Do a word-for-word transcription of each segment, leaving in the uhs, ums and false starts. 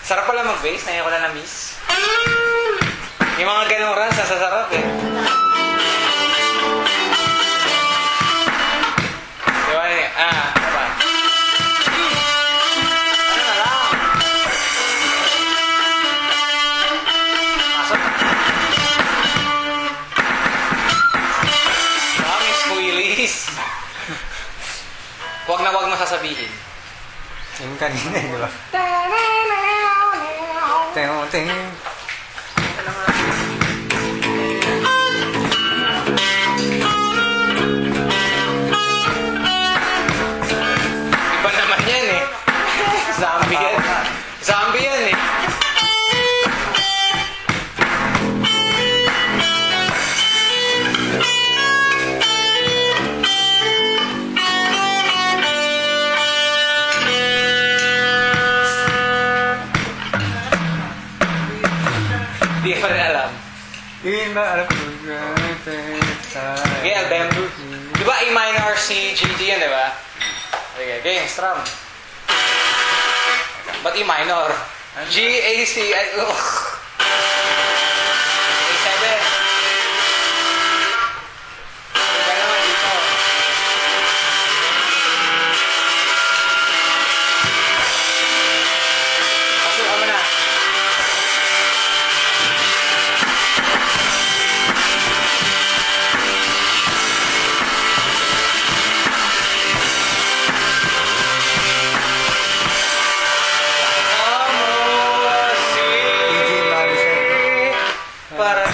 Sarap pala mag-bass. Ngayon ko lang na-miss. Yung mga ganong runs, nasasarap eh. Diba eh? Ah, ano ba? Ano na lang? Pasok. Daming squealies. Huwag na huwag masasabihin. Yung kanina eh, di ba? Teng, teng. Iba naman yan eh. Zombie yan. Zombie yan eh. Hindi pa rin alam. Yun ba, alam ko. Okay, Albem. Di ba A minor, C, G, D yan, di ba? Okay, okay, strum. Ba't E minor? G, A, C, I, ugh. A seven. Iba naman dito. Pasukan mo na. Para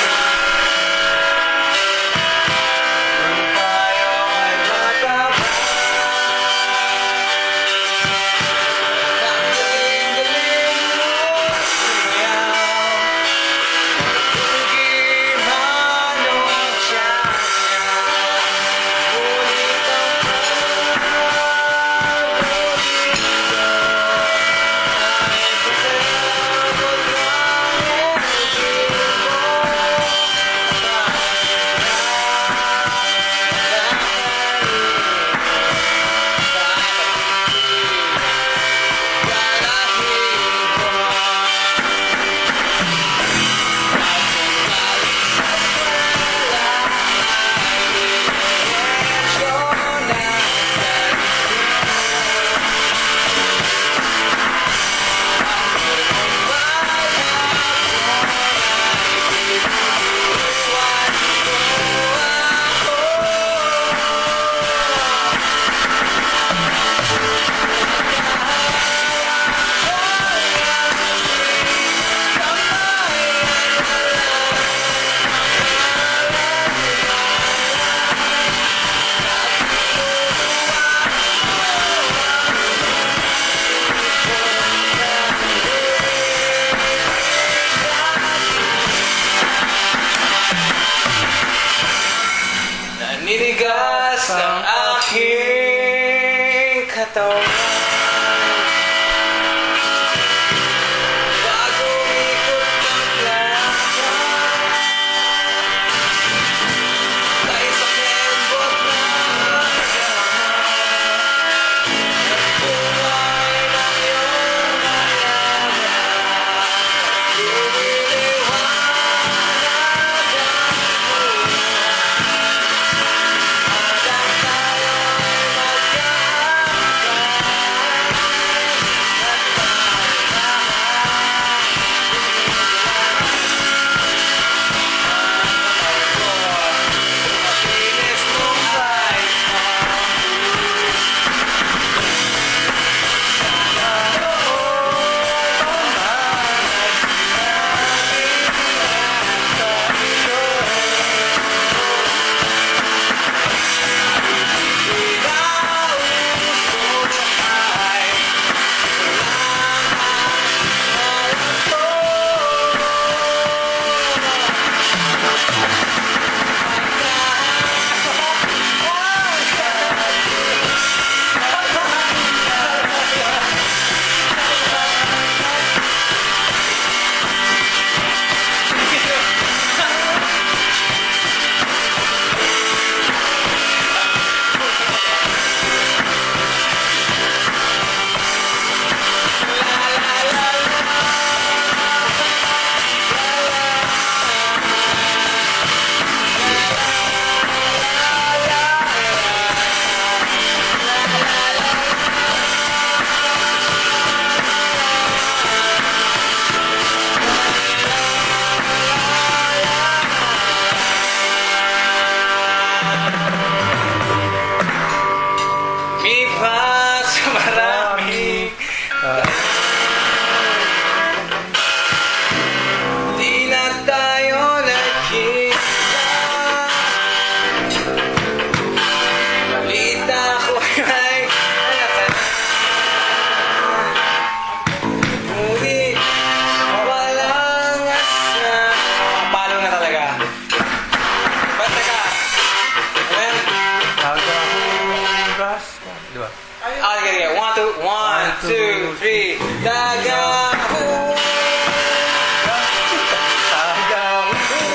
naninigas ang aking katawan. two, one, two, three. Dagang Dagang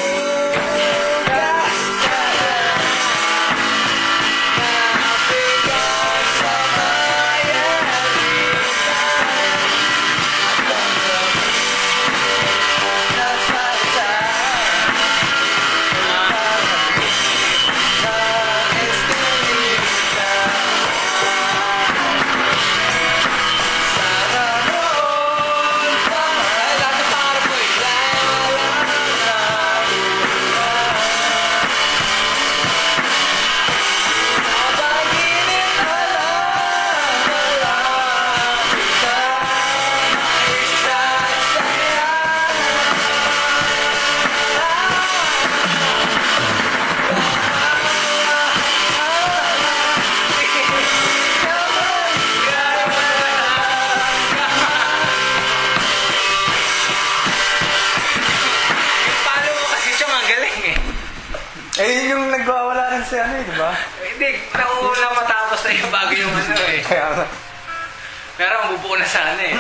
Eh, yung nagwawala rin si ano eh, di ba? Hindi, nauuna matapos na yung bago yung ano eh. Kaya nga. Pero ang bubuo na sana eh.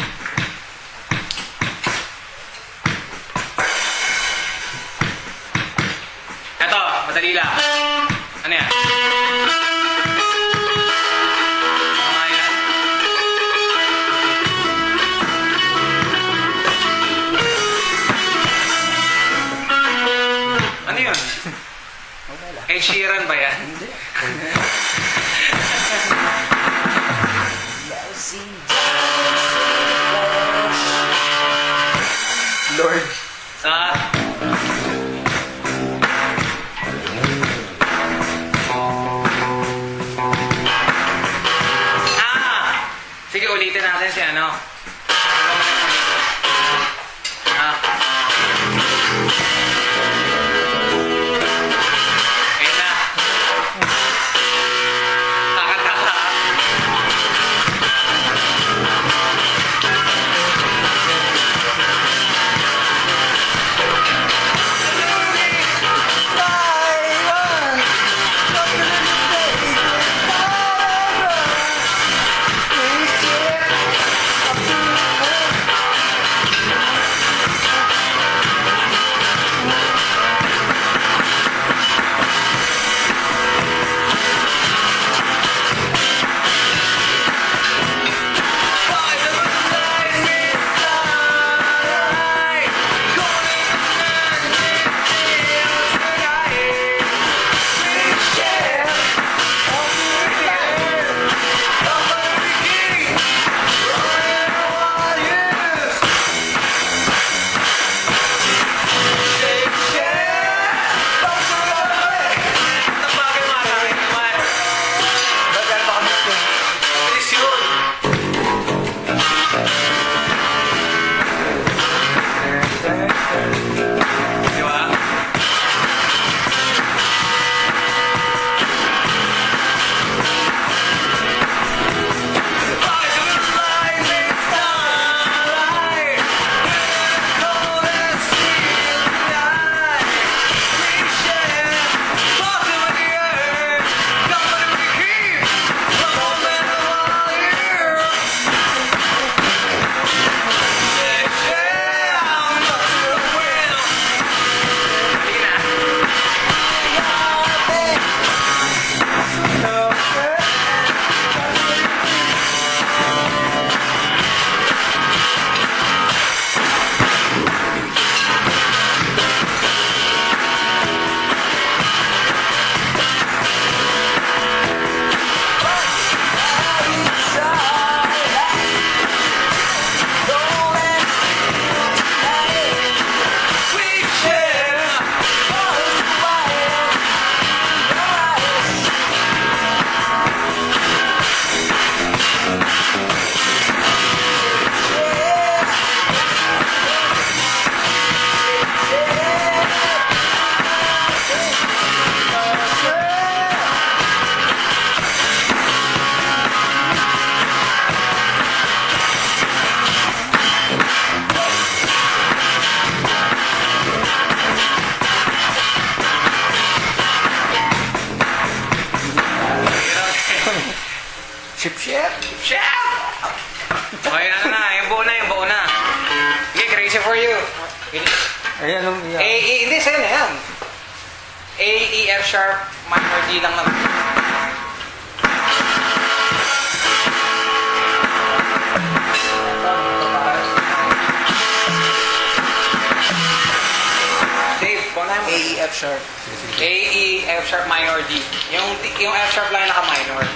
Eto, madali lang. Ano yan? Mga yan. Ano yun? Ed Sheeran ba yan? Hindi. Lord. Sa? Ah! Sige, ulitin natin si ano. Ah. Ayun na. Taka-taka. Up to Shout! Okay, ano na, yung buo na, yung buo na. Okay, crazy for you. Ay, anong iya? A, E, hindi, sa'yo na yan. A, E, F sharp, minor D lang naman. Dave, kunan mo. A, E, F sharp. A, E, F sharp, minor D. Yung, yung F sharp lang naka-minor.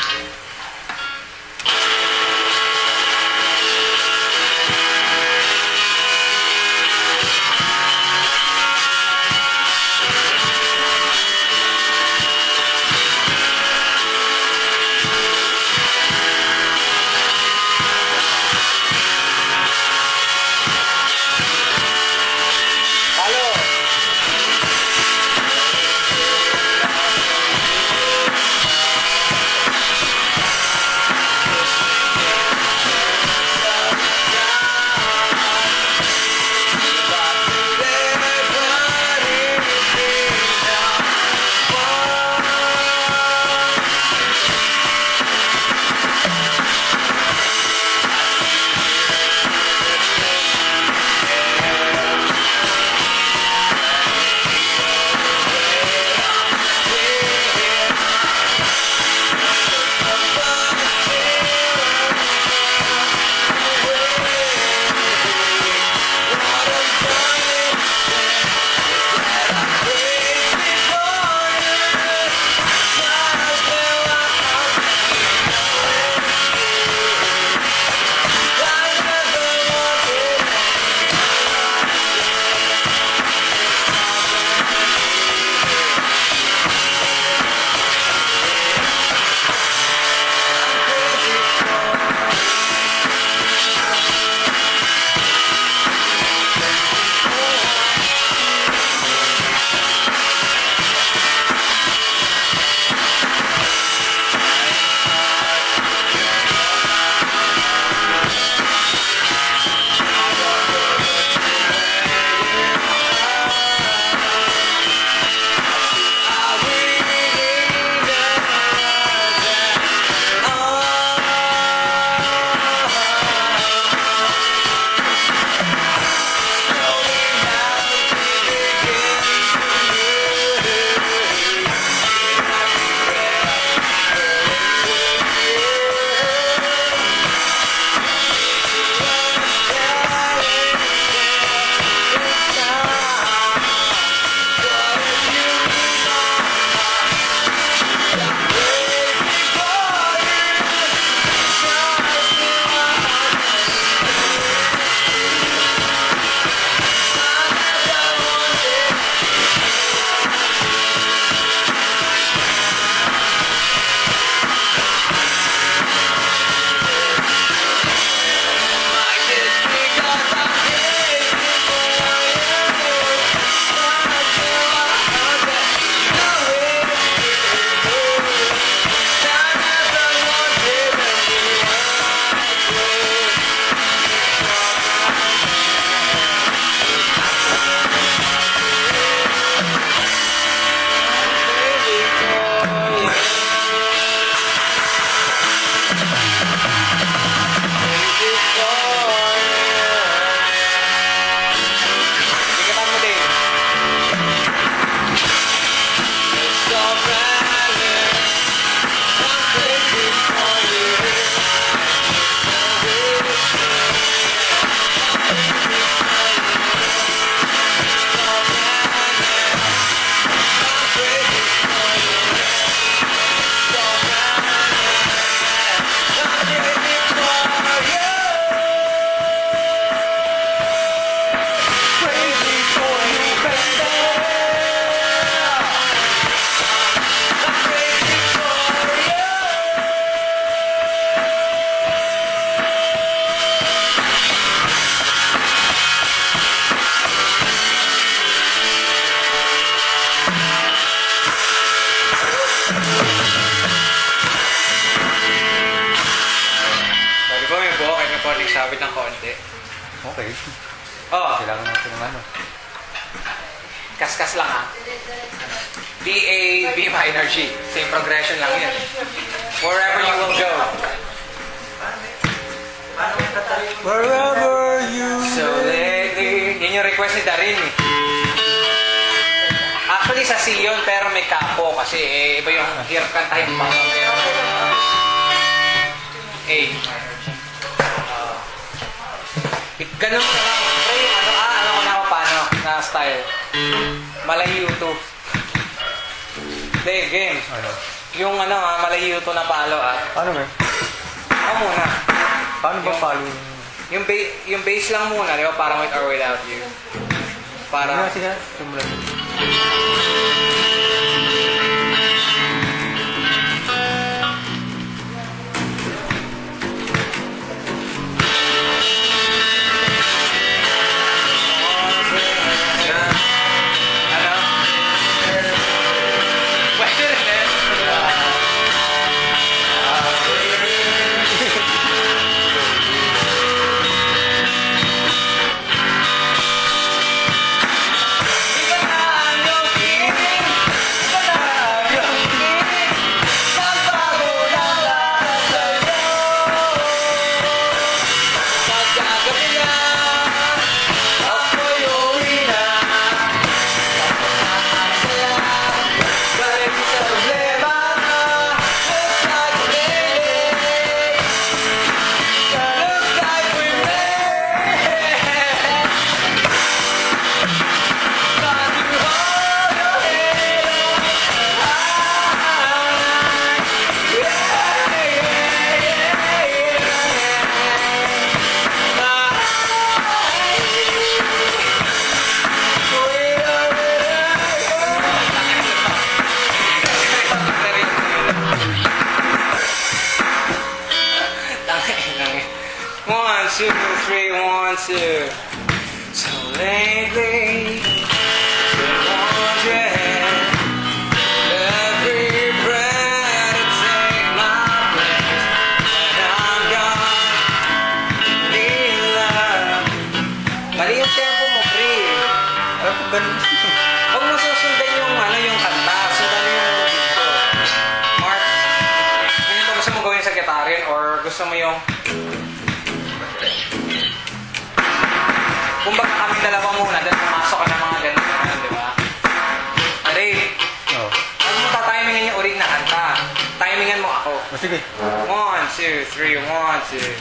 sabit ng konti. Okay. Oh, Kailangan natin ng ano. kaskas lang ha. B A, B minor G. Same progression lang yan. Wherever you will go. Wherever you So lately, yun yung request ni Darin eh. Actually sa C yun, pero may kapo kasi eh, iba yung hirap kantahin pa. Eh. Ganun na lang. Pre, ano ah, ano ko na ako paano na style. Malayo to. Hindi, game. Ano? Yung ano ah, malayo to na palo ah. Ano ba? Ako muna. Paano ba Yung- palo? Yung, ba- yung bass lang muna, di ba? Parang with or without you. Sige Para... sige. Simulan. Ano? Pwede rin eh. Iba na ang iyong piling, iba na ang iyong piling, nagbago na lahat sa'yo. Pagkagabi na, ako'y uwi na. Balik sa problema, looks like we're late. Looks like we're late. Got to hold your head up high. Yeah, yeah, yeah, One, two, three, one, two. So lately, been wondering every breath to take my place, and I'm gone. Need love. Mali yung tempo mo, pre. Ano ba ganun? Huwag mo susundan yung ano yung kanta, sundan mo yung dito. Mark, ano ba gusto mo gawin sa gitarin or gusto mo yung kumbaga kami dalawa muna, then pumasok ka ng mga ganun, ganun, di ba? Dave, Oo. huwag mo tatimingan yung urig na kanta. Timingan mo ako. Oh, sige. One, two, three, one, two.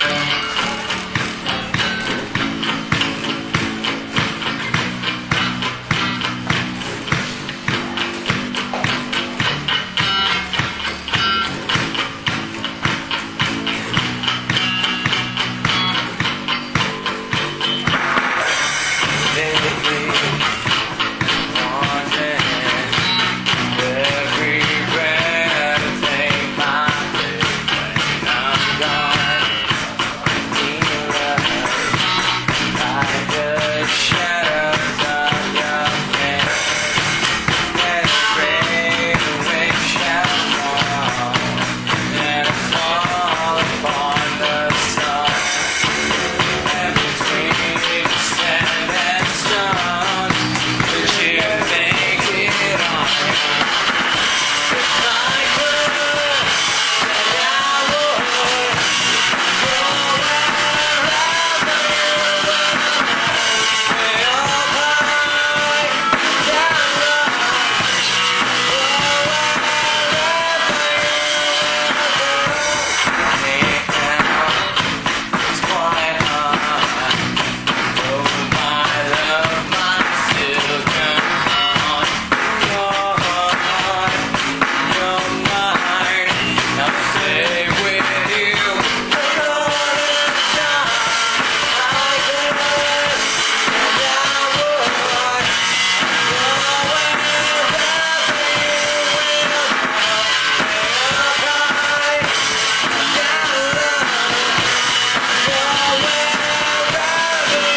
Every breath to take my place when I'm gone. Need love like the shadows of your face. Let it rain, the wind shall fall. Let it fall upon the sun. And between sand and stone, would you make it on your own? If I could, then I would go wherever you would. Way up high, down low, go wherever you would. Me now, it's quite hard. Oh, my love, my silken heart. Your heart, your mind. Now stay with you another time. I could, and I would go wherever you will go. Way up high, down low, go wherever you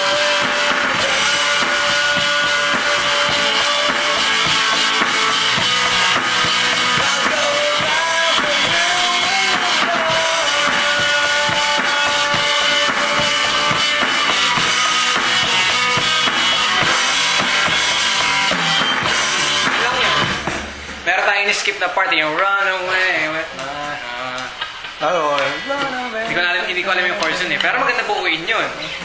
I'll go wherever you will go. Lang yun. Meron tayong in-skip na part, yung run away with my heart. Ano? Run away. Hindi ko na alam, hindi hindi ko alam yung chords yun eh. Pero maganda buuin yun.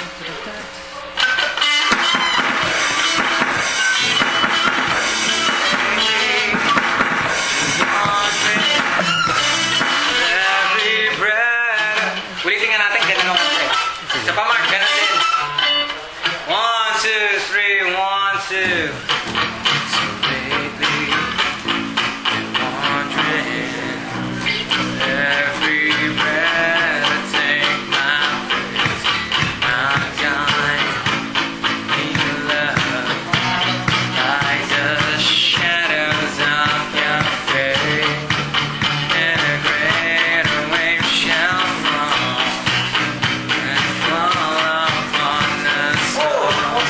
Every breath. Ulitin nga natin, ganun lang natin. Sa pa, Mark, ganun din. One, two, three, one, two. So lately, been wondering, every breath I take my place, my guide, need love, like the shadows of your face, and a greater wave shall fall, and fall upon the soul.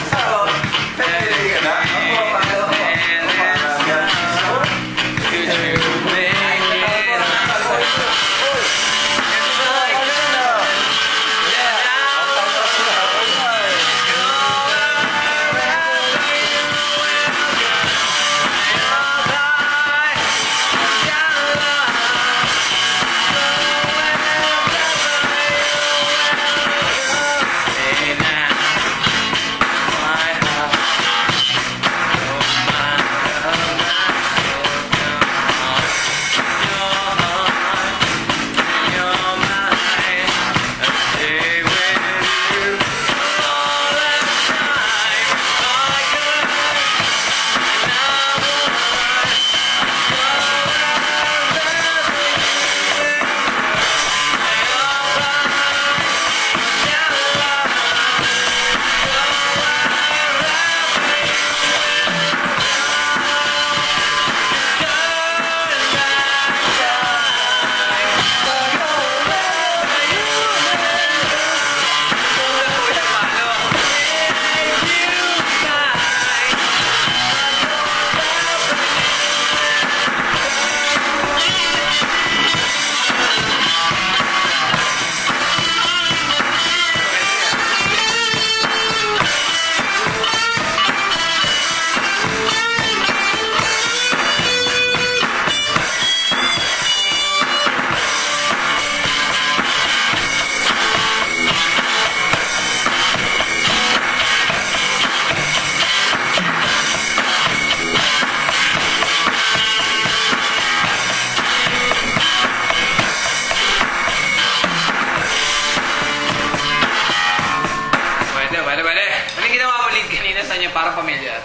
Parang pamilyar.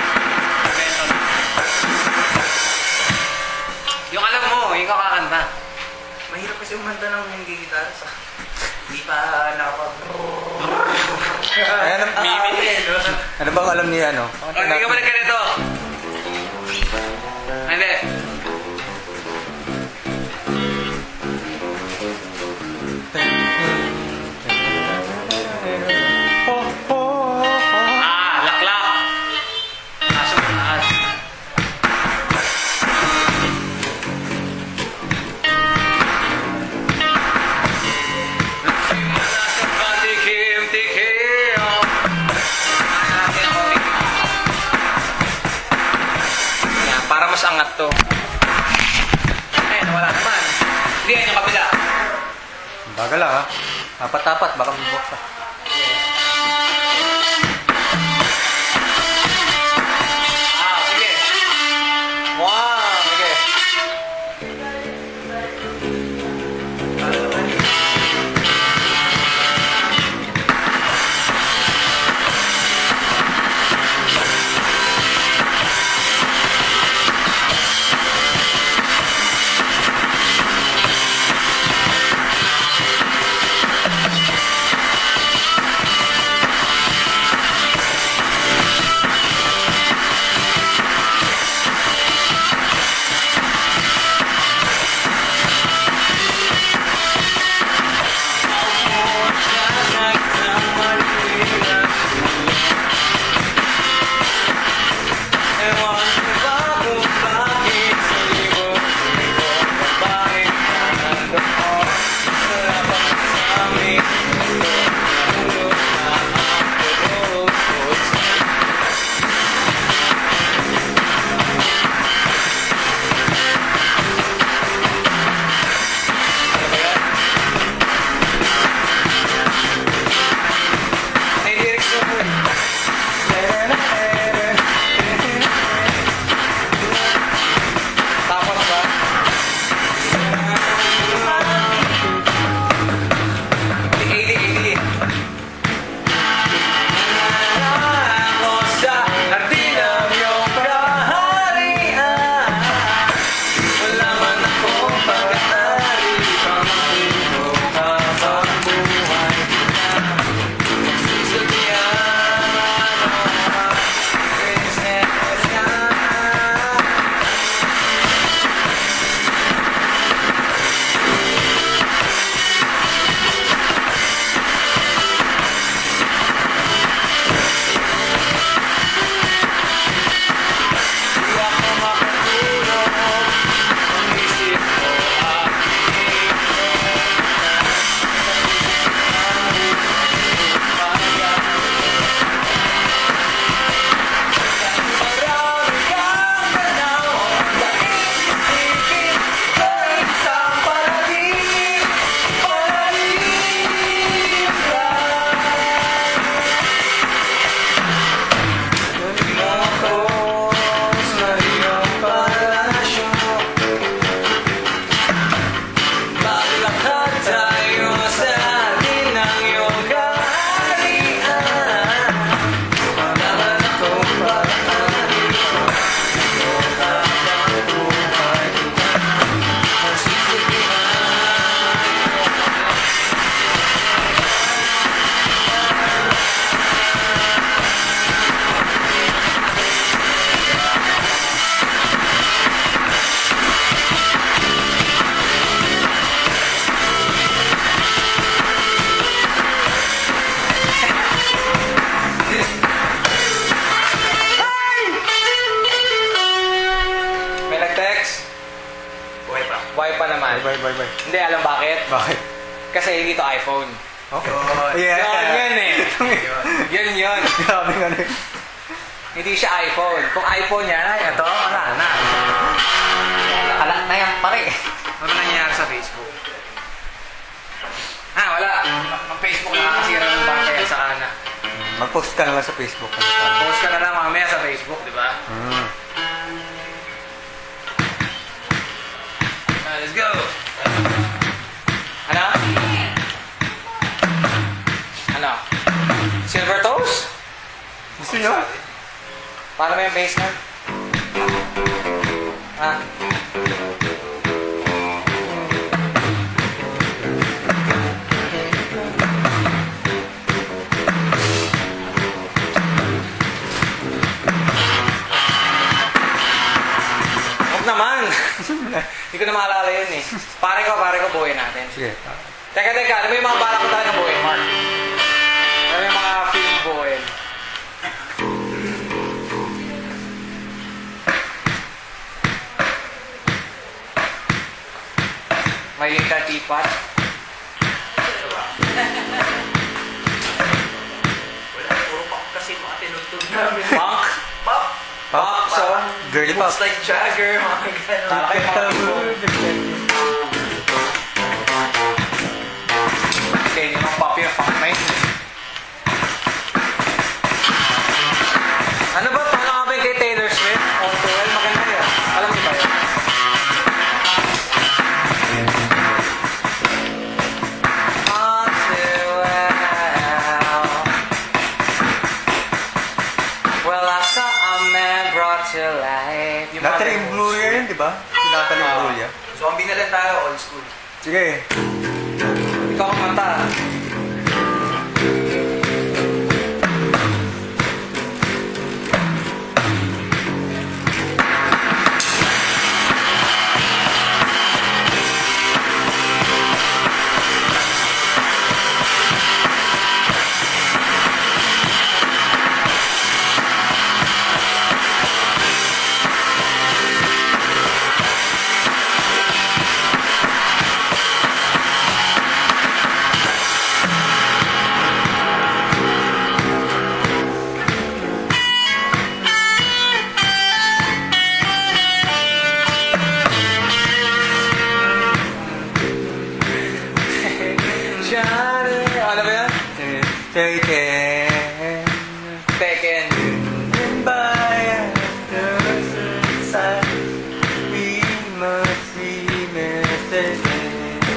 Yung alam mo, yung kakakanta. Mahirap kasi umanta ng hindi gitara sa... Hindi pa nakapag... Ayan ang mimi. Ano bang alam niya, no? Okay, ka ba na ganito? Hindi. Mas angat to. Eh, wala naman. Hindi, yan yung kabila. Bagal lang ha. Apat-apat, baka mabuksa. Ah, sige. Wow, sige. bye, bye. Hindi, alam bakit? Bakit? Kasi hindi to iPhone. Okay. Yun. Yeah. Yun, yun eh. Yun, yun. Grabe nga na. Hindi siya iPhone. Kung iPhone yan, ay, ito, wala na. Wala na yan, pare. Ano nangyayari sa Facebook? Ah, wala. Ang Facebook nakakasira ng battery sa kana. Mag-post ka na lang sa Facebook. Post ka na lang mamaya sa Facebook, di ba? Mm. Uh, let's go! Ano? Ano? Silver toes? Gusto nyo? Paano ba yung base na? Ha? Huwag naman! Hindi ko na maalala yun eh. Pare ko, pare ko, buhay natin. Sige. Teka, teka. Ano ba yung mga balak ko talaga buhay, Mark? Ano yung mga film buhay? May katipat. Wala, puro pop kasi mga tinugtog namin. Punk? Pop! Pop song? Girly pop. Looks like Jagger, mga gano'n. Malaki mga people. Kasi hindi mga pop yung punk na yun. Ano ba? Paano nga ba yung kay Taylor Swift? All too well, maganda yun. Alam mo ba yun? All too well. Well, I saw a man brought to life. Yung mga Natalie ganun. Imbruglia yun, di ba? Si Natalie Oo. Imbruglia. Zombie na lang tayo, old school. Sige. Ikaw ang mata. Johnny. Ano ba yan? Take it. Tekken. By the side, we must be mistaken.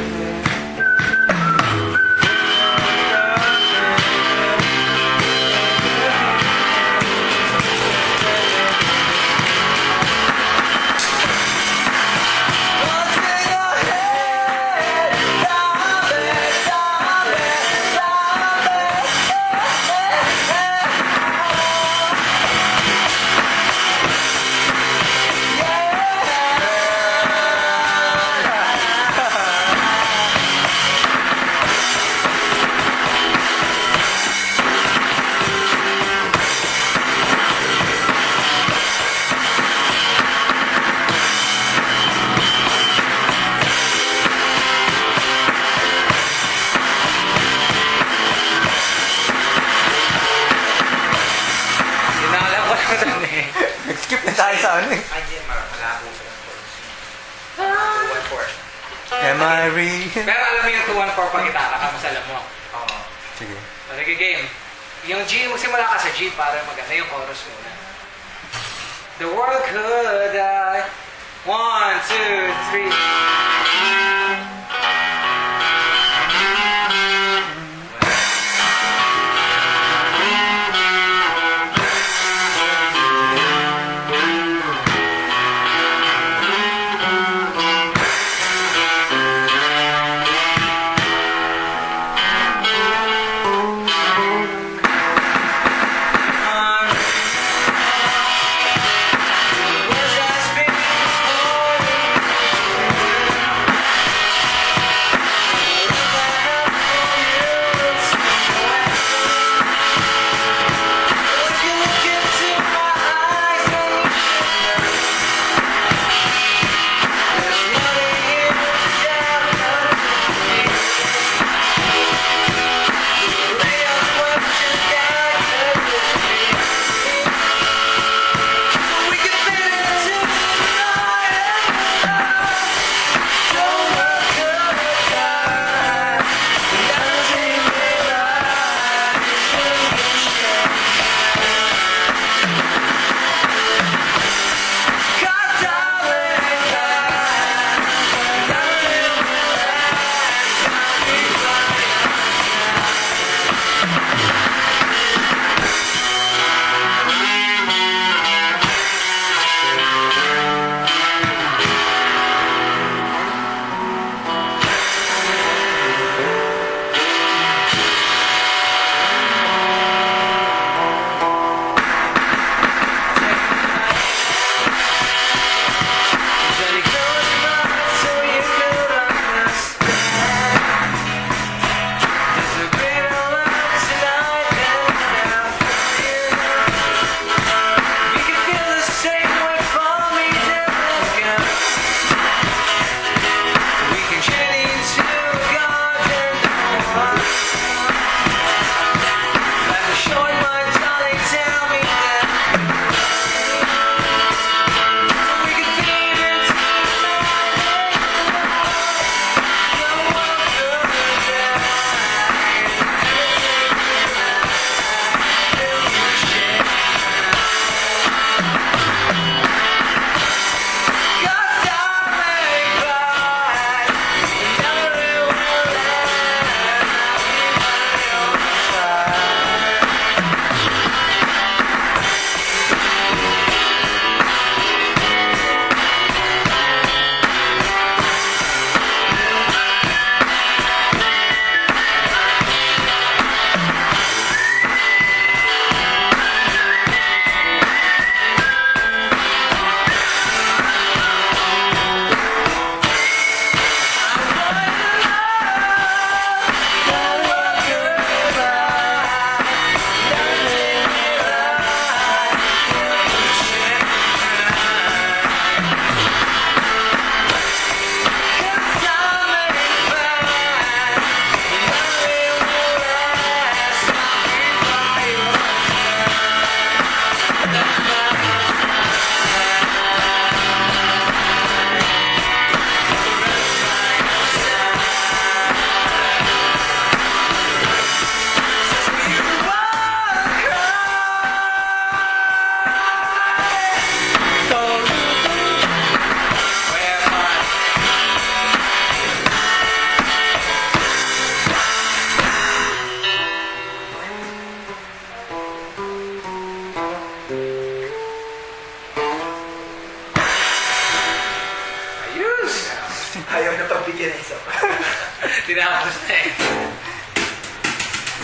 Dinala ko lang doon eh. Nag-skip na tayo sa ano eh. Ay, hindi, mar- malabo sa two one four. Am I real? Pero alam mo yung two one four pag gitara ka, mas alam mo. Oo. Sige. Sige, game. Yung G, magsimula ka sa G para maganda yung chorus muna. The world could die. One, two, three. Was I speaking for you?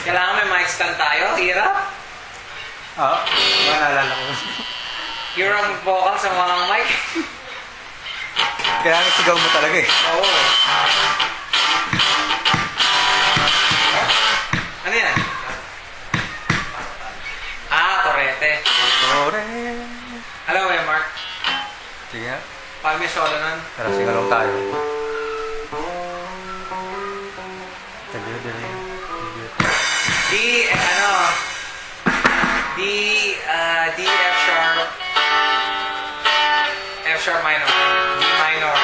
Kailangan may mic stand tayo. Hirap. Ah, ba naalala ko. Hirap mag-vocal sa mga mic. Kailangan sigaw mo talaga eh. Oo. Ano yan? Ah, torete. Tore. Alam mo yan, Mark? Sige nga. Pag may solo nun. Tara, sigalong tayo. Tayo, dali. D, eh, ano? D, uh, D, F sharp. F sharp minor. D minor.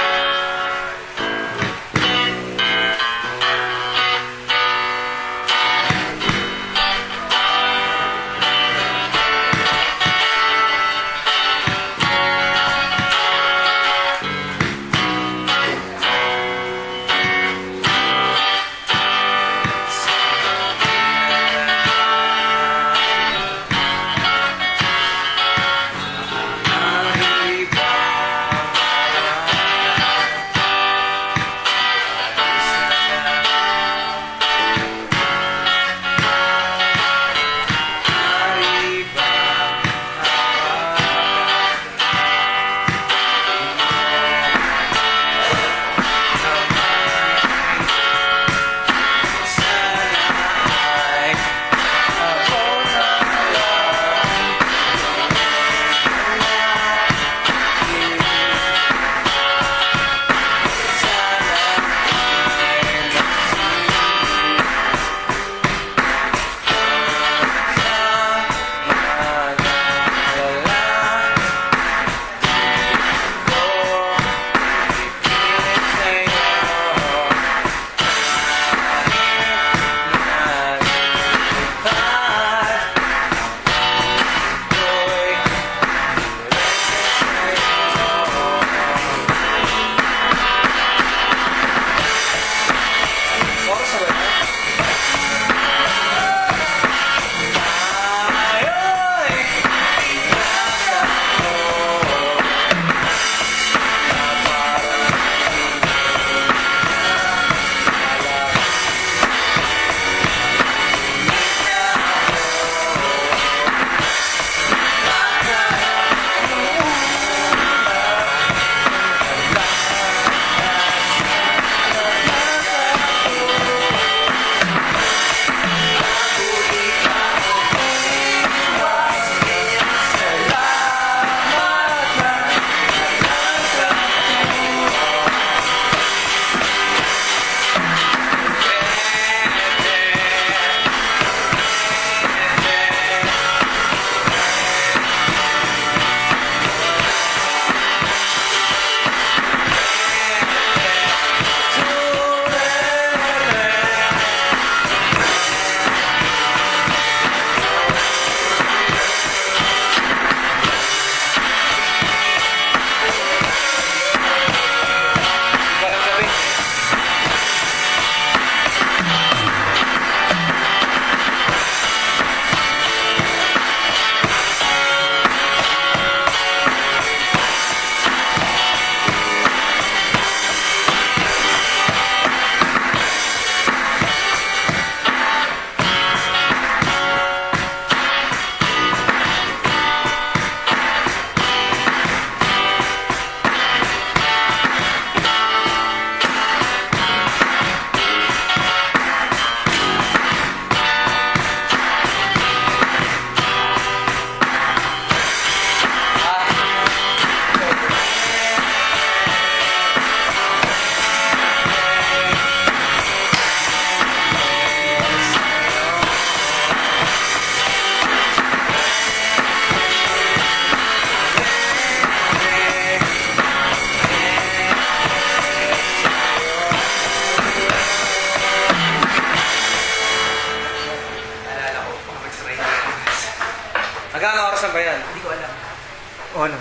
Magkano oras na ba yan? Hindi ko alam. O ano?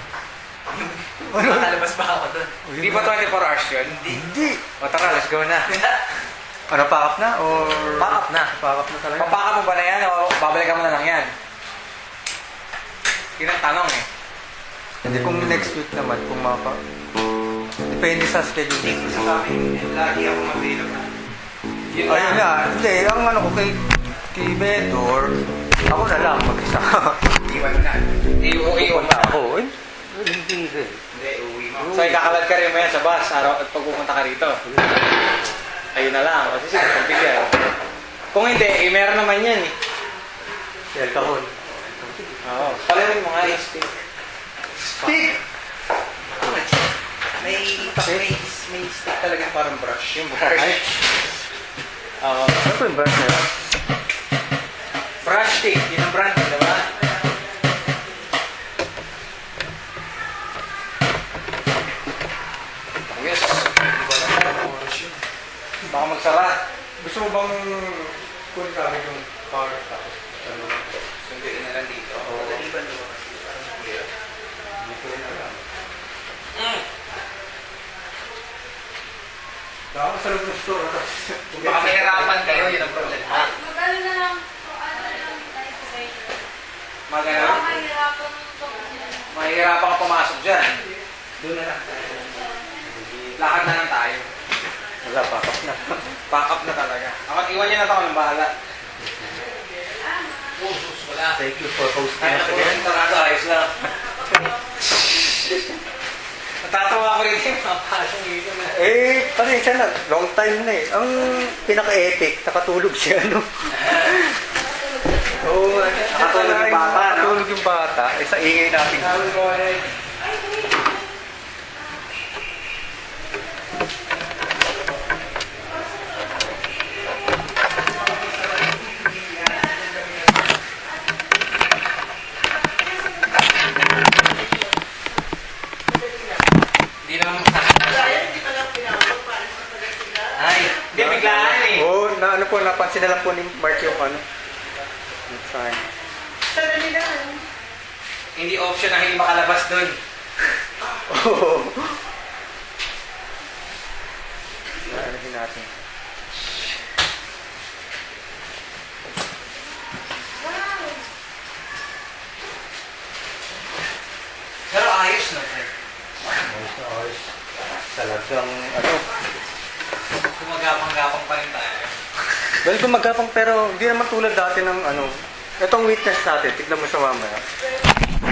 Ano? Lalabas pa ako doon. Hindi ba twenty-four hours yun? Hindi. Hindi. O tara, let's go na. Ano, pack up na? Or... Pack up na. Pack up na talaga. Papaka mo ba na yan o babalikan mo na lang yan? Yun ang tanong eh. Hindi, kung next week naman, kung mapa... Depende sa schedule. Hindi ko sasabi, lagi ako available. Yun Ayun na. Hindi, ang ano ko kay... si Bedor, ako na lang mag-isa. Iwan mo na. Iuwi mo Pupunta na. ako. Eh, hindi rin. Hindi, uwi mo. So, ikakalad ka rin mo yan sa bus araw at pag pupunta ka rito. Ayun na lang. Kasi sige, pagbigyan. Kung hindi, eh, meron naman yan eh. Si El Cajon. Oo. Palawin mo nga yung stick. Stick! May, may, may stick talagang parang brush. Yung brush. Ay, Oo. ano po yung brush na yun? Brush stick. Yun ang brand, di ba? Yes. Baka magsara. Gusto mo bang kunin kami yung car tapos ano? Sundin na lang dito. Oo. Madali ba naman? Hindi ko rin alam. Mm. Baka sa loob ng store. tapos- Baka mahirapan kayo, yun ang problema. Mag-ano na lang, so ano na lang tayo sa vendor. Magana. Baka mahirapan pag Mahirapan ka pumasok dyan. Doon na lang. Lakad na lang tayo. Wala, papak na. Pack up na talaga. Ako, iwan niyo na ako ng bahala. Oh, sus, wala. Thank you for hosting Kaya us na po again. yung tarado, ayos lang. Natatawa ko rin yung mga pasong dito na. Eh, pasensya na. Long time na eh. Ang pinaka-epic, nakatulog siya, no? Oo, Nakatulog yung bata, no? Nakatulog yung bata. Eh, sa ingay natin. Hindi naman masakit. Ay, hindi biglaan eh. Oo, na ano po, napansin na lang po ni Mark yung ano. Yung sign. Hindi option na hindi makalabas dun. Oo. Naanahin natin. Pero ayos na. Ayos na ayos. Talagang ano. Gumagapang-gapang pa rin tayo. Well, gumagapang pero hindi naman tulad dati ng ano. Itong witness natin, tignan mo sa mamaya.